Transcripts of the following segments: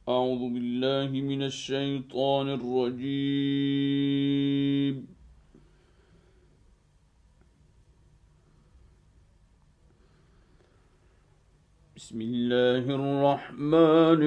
أعوذ بالله من الشيطان الرجيم. بسم الله الرحمن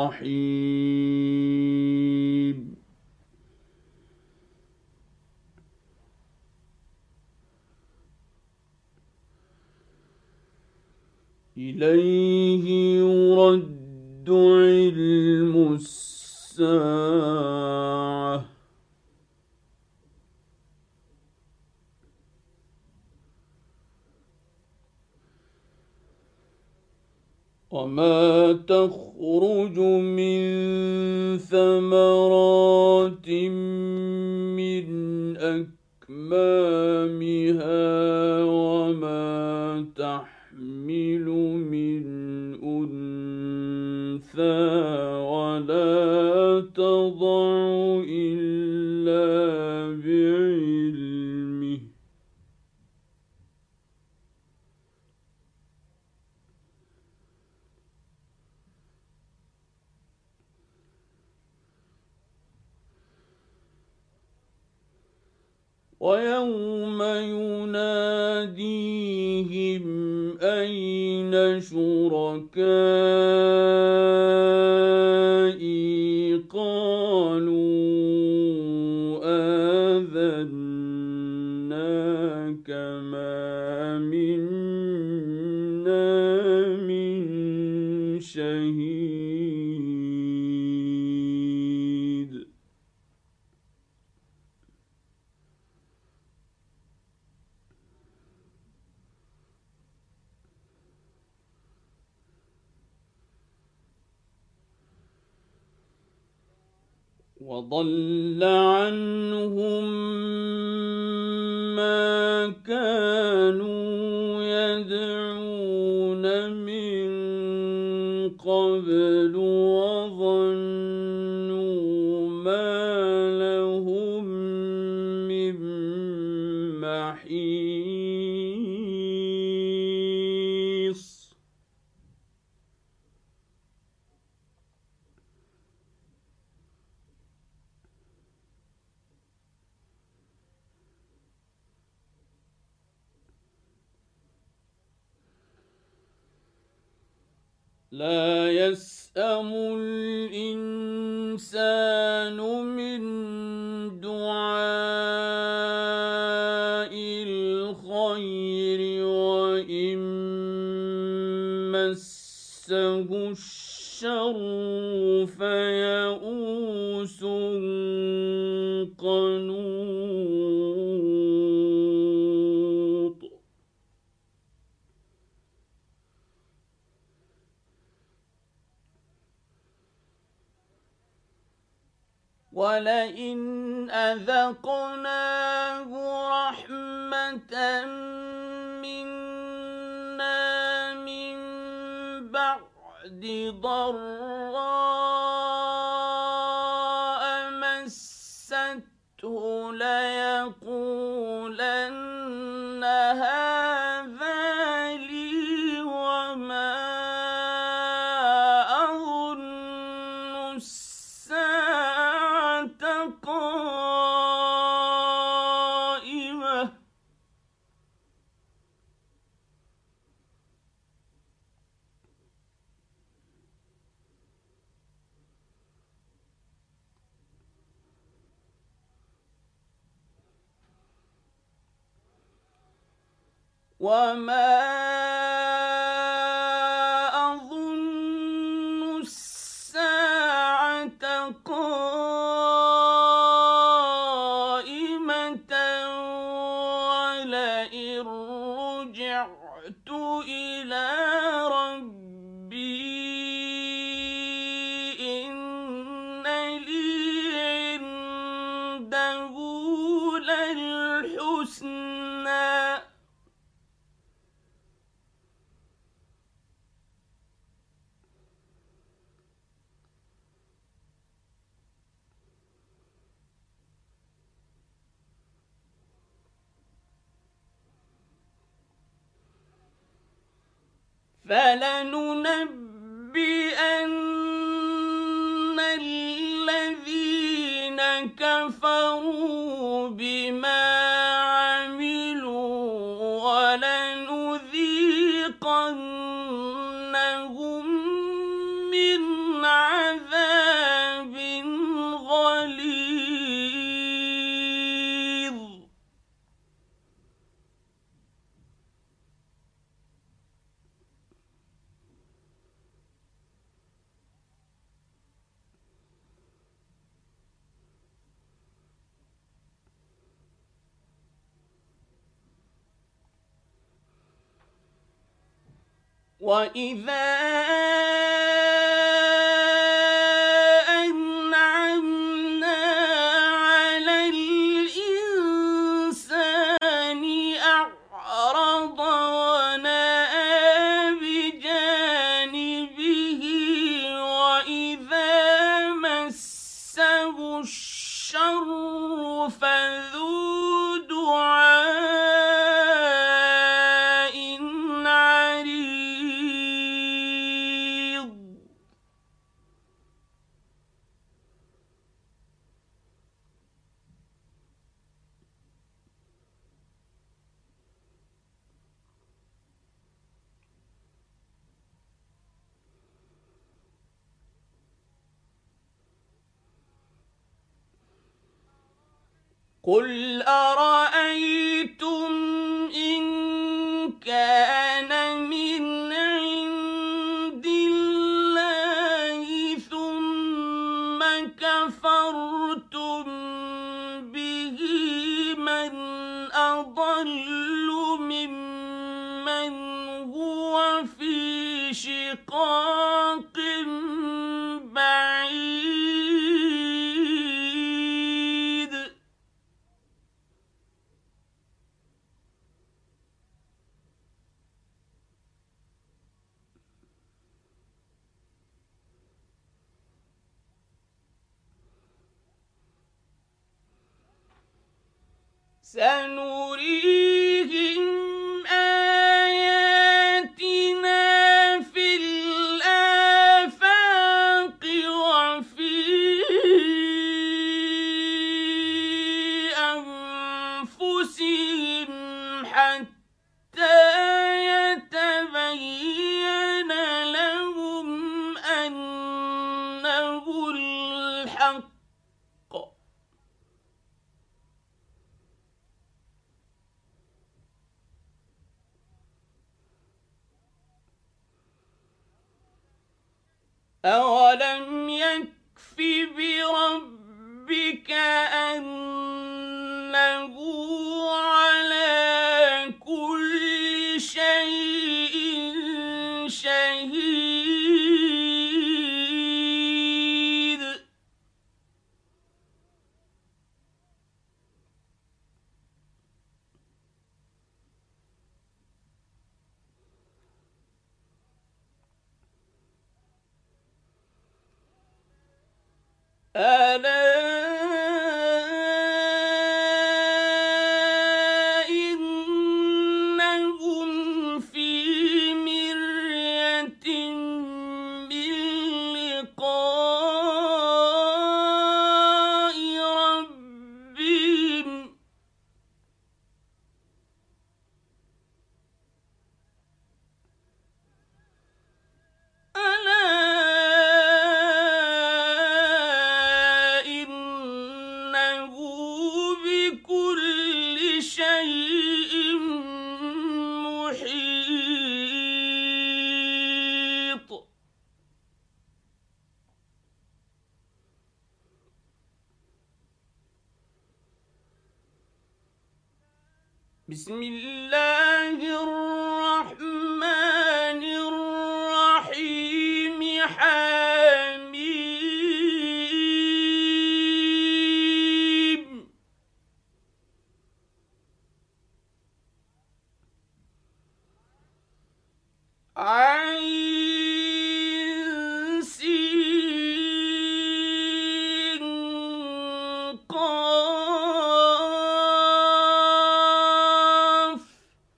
الرحيم. إليه يرد علم الساعة وما تخرج من ثمرات من أكمامها وما تحمل من أنثى ولا تضع إلا بعلمه ويوم يناديهم أين شركائي قالوا آذناك ما منا من شهيد وضل عنهم ما كانوا يدعون من قبل وظنوا ما لهم من محيص لا يسأم الإنسان من دعاء الخير وإن مسه الشر فيئوس قنوط ولئن أذقناه رحمة منا من بعد ضراء مسته ليقولن هذا لي وما أظن الساعة قائمة وما أظن الساعة قائمة ولئن رجعت إلى ربي إن لي عنده للحسنى فلننبئن كفروا بما عملوا ولنذيقنهم من عذاب غليظ. وَإِذَا أَنْعَمْنَا عَلَى الْإِنسَانِ أَعْرَضَ وَنَأَىٰ بِجَانِبِهِ وَإِذَا مَسَّهُ الشَّرُّ فَذُو دُعَاءٍ عَرِيضٍ. قُلْ أَرَأَيْتُمْ إِن كَانَ مِنْ عِندِ اللَّهِ ثُمَّ كَفَرْتُم بِهِ مَنْ أَضَلُّ مِمَّنْ هُوَ فِي شِقَاقٍ بَعِيدٍ. سَنُرِيهِمْ آيَاتِنَا فِي الْآفَاقِ وَفِي أَنفُسِهِمْ حَتَّىٰ يَتَبَيَّنَ لَهُمْ أَنَّهُ الْحَقُّ. أَوَلَمْ يَكْفِ بِرَبِّكَ أَنَّهُ عَلَىٰ كُلِّ شَيْءٍ شَهِيدٌ. أَلَا إِنَّهُمْ فِي مِرْيَةٍ مِّن لِّقَاءِ رَبِّهِمْ. أَلَا إِنَّهُ بِكُلِّ شَيْءٍ مُحِيطٌ. بسم الله الرحمن الرحيم. حميم. عين سين قاف.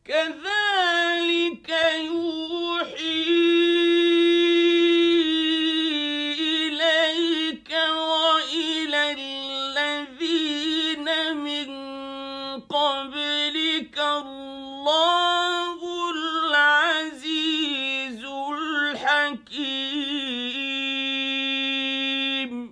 كذلك يوحي إليك وإلى الذين من قبلك الله العزيز الحكيم.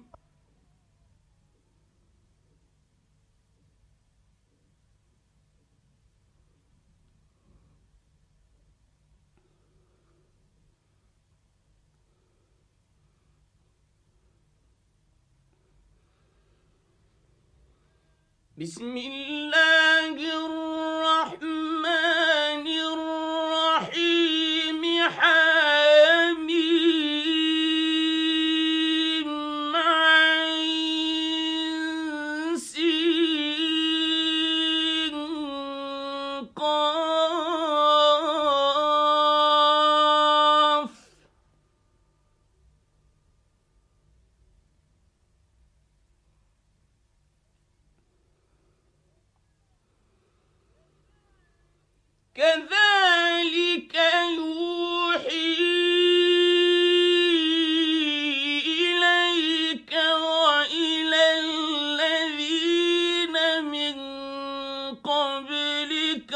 بسم الله الرحمن الرحيم حميم عين سين قاف. كذلك يوحي إليك وإلى الذين من قبلك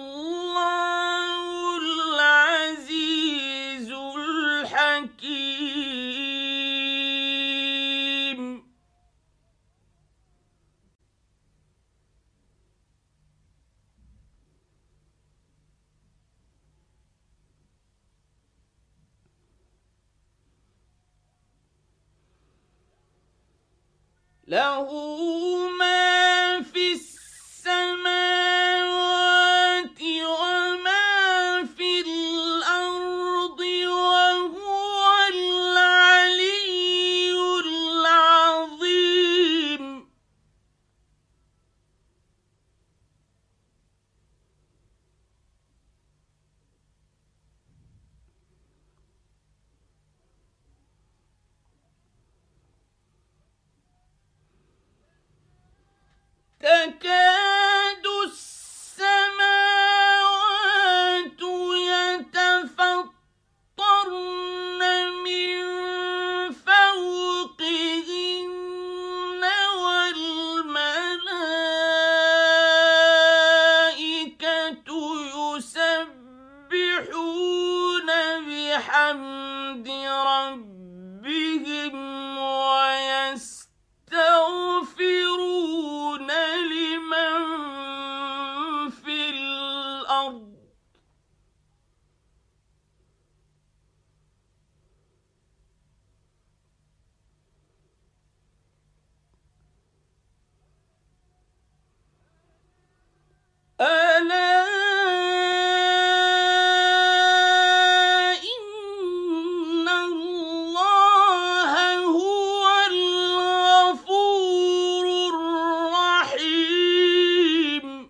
الله العزيز الحكيم. له ما في السماوات وما في الأرض وهو العلي العظيم. تكاد السماوات يتفطرن من فوقهن والملائكة يسبحون بحمد ربهم ويستغفرون لمن في الأرض. ألا إن الله هو الغفور الرحيم.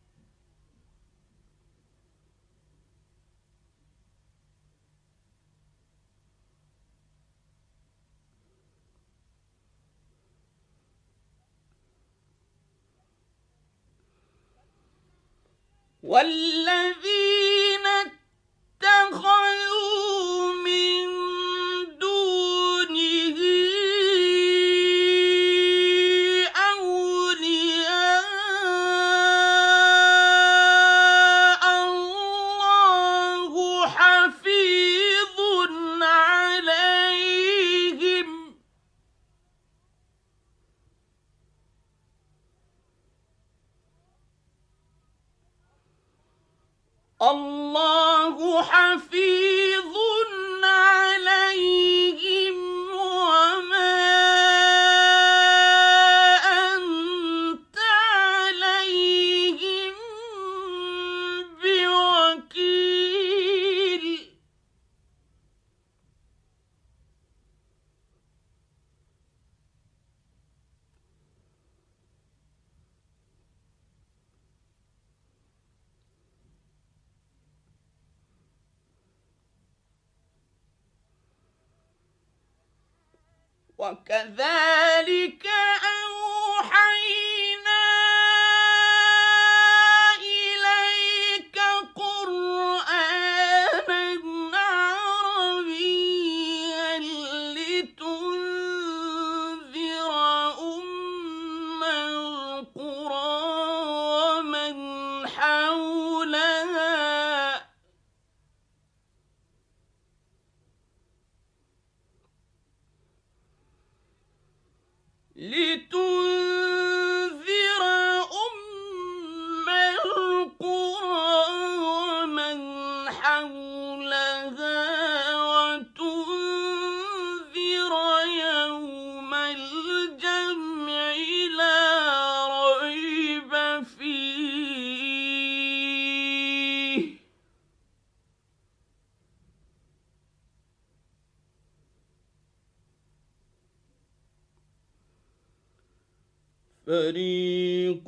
والذين اتخذوا من دونه أولياء الله حفيظ عليهم. الله حفيظ عليهم وما أنت عليهم بوكيل. وكذلك أوحينا إليك فريق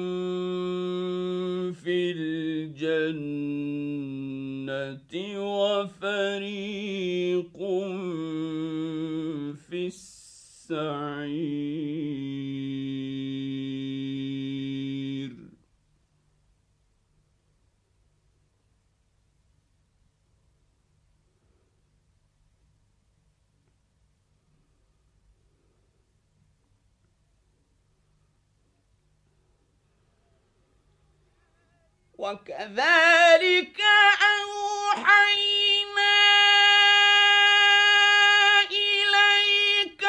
في الجنة وفريق في السعير. وكذلك أوحينا إليك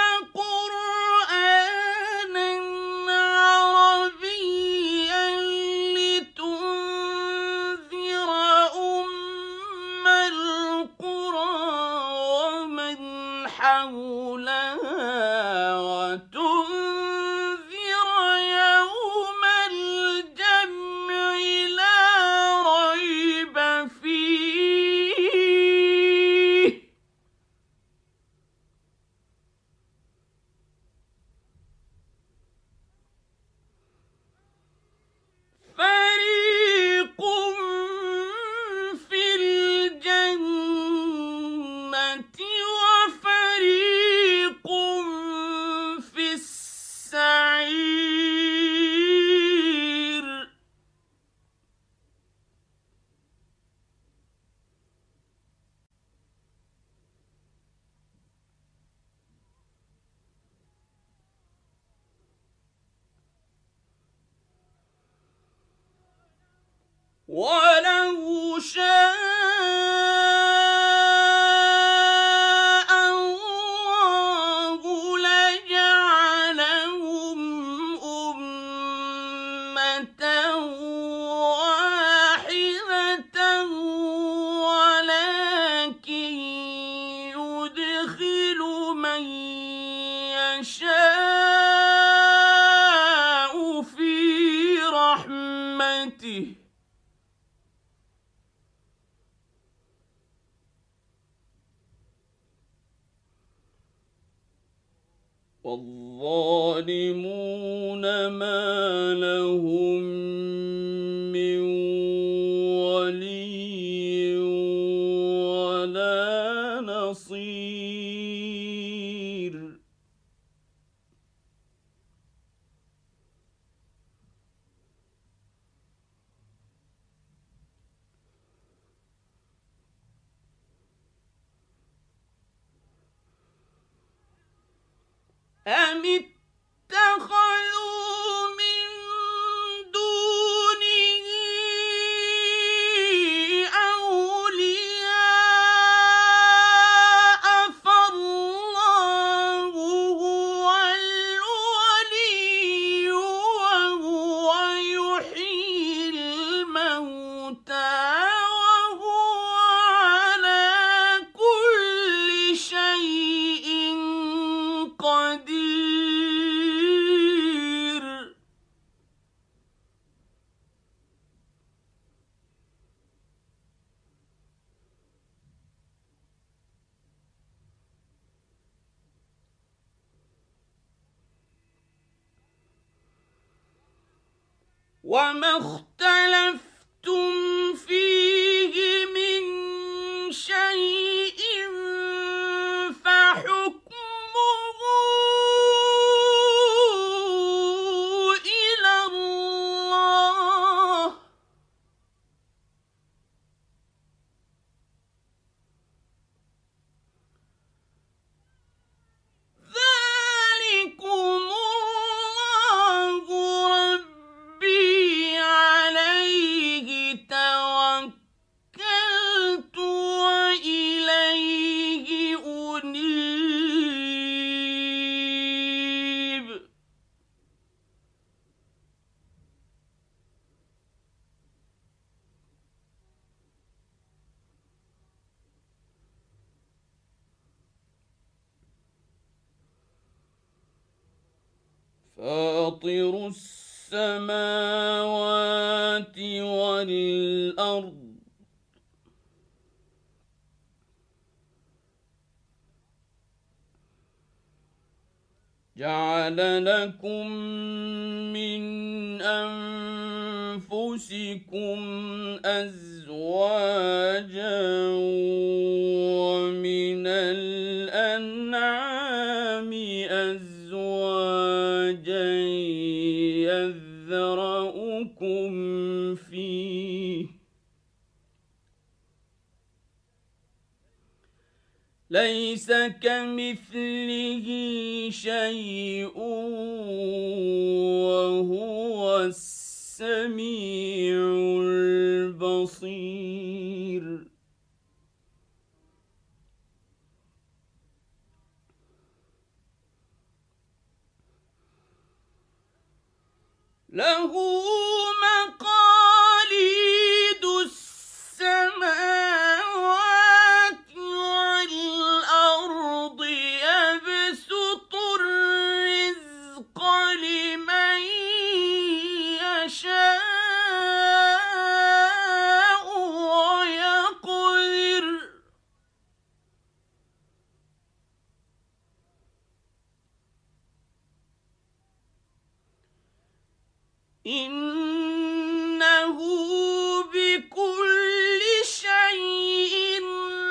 قرآنا عربيا لتنذر أم القرى ومن حولها وتنذر يوم الجمع لا ريب فيه. فريق في الجنة وفريق في السعير. ولو شاء الله لجعلهم أمة واحدة ولكن يدخل من يشاء في رحمته. والظالمون ما لهم من ولي ولا نصير. أم اتخذوا من دونه أولياء فالله هو الولي وهو يحيي الموتى وهو على كل شيء قدير. وما اختلفتم فيه من شيء فحكمه إلى الله. ذلكم الله ربي عليه توكلت وإليه أنيب. فاطر السماوات والأرض جعل لكم من أنفسكم أزواجا ومن الأنعام أزواجا يذرأكم فيه ليس كمثله شيء وهو السميع البصير له مقاليد السماوات والأرض يبسط الرزق لمن يشاء ويقدر إنه بكل شيء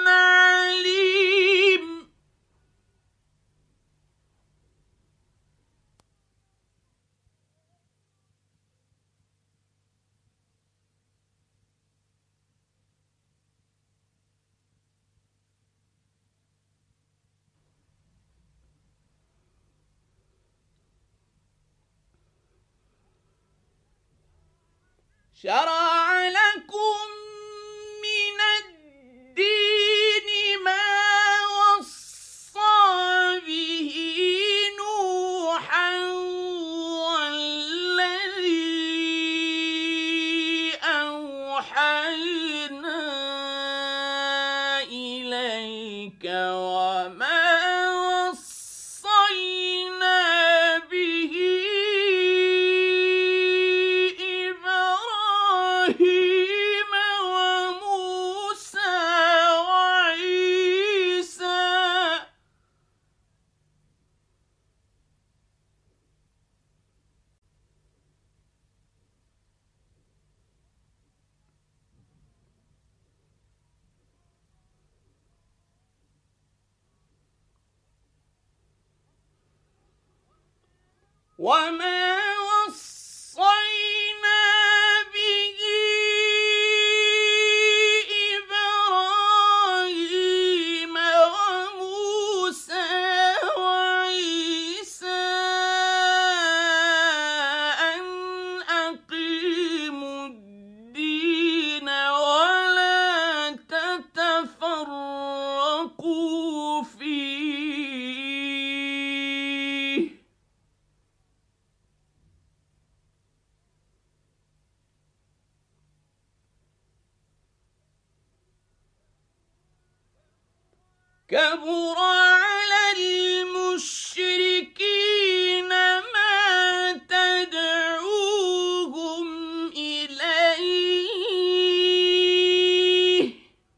عليم شرع لكم من الدين ما وصى به نوحا والذي أوحينا إليك وما وصينا به إبراهيم وموسى وعيسى وما وصينا به إبراهيم وموسى وعيسى أن أقيموا الدين ولا تتفرقوا فيه كبر على المشركين ما تدعوهم إليه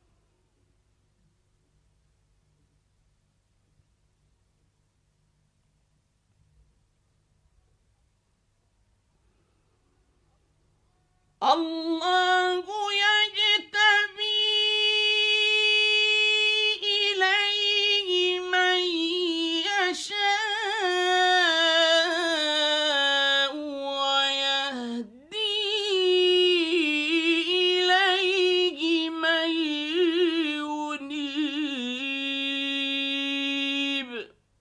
الله يجتبي إليه من يشاء ويهدي إليه من ينيب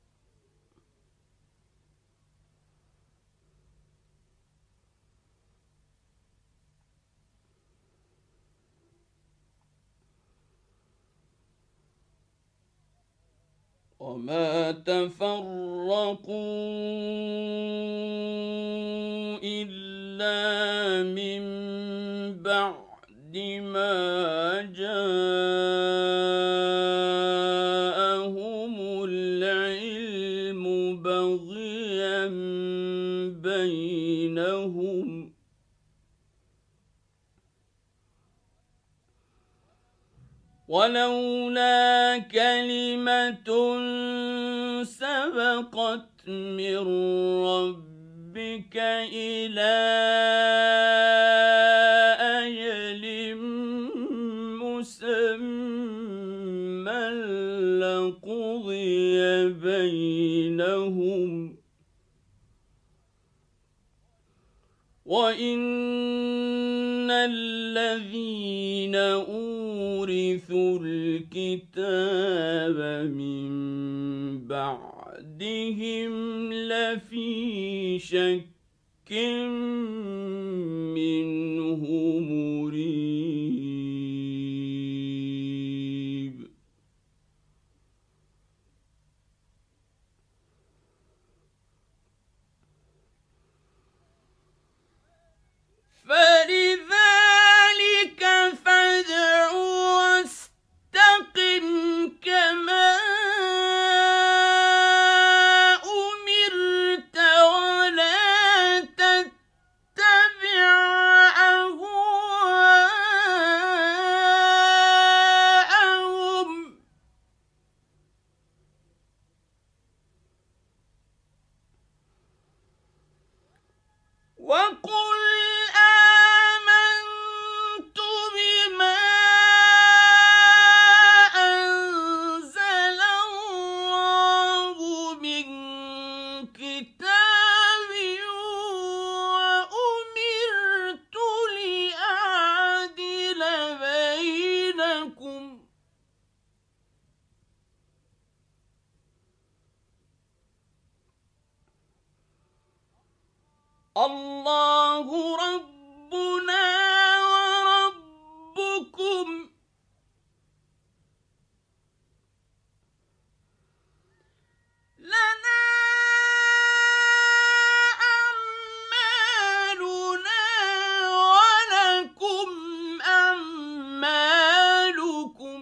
وما تفرقوا إلا من بعد ما جاءهم العلم بغيا بينهم ولولا كلمة سبقت من ربك إلى أجل مسمى لقضي بينهم وإن الذين أورثوا الكتاب من بعدهم لفي شك منه مريب فلذلك فادع واستقم كما أمرت ولا تتبع أهواءهم وقل آمنت بما أنزل الله من كتاب وأمرت لأعدل بينكم الله ربنا وربكم لنا أعمالنا ولكم أعمالكم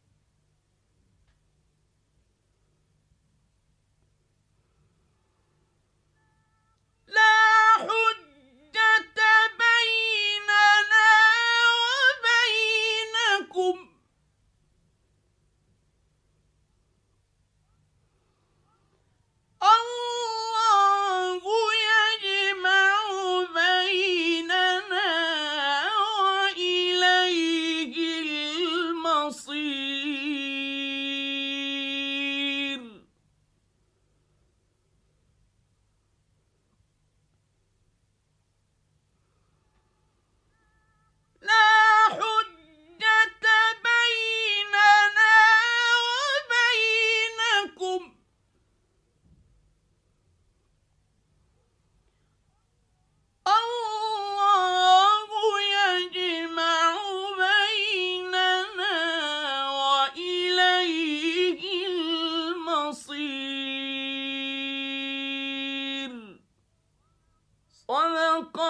لا حجة بيننا وبينكم الله يجمع بيننا وإليه المصير لا حجة بيننا وبينكم الله يجمع بيننا وإليه المصير صدق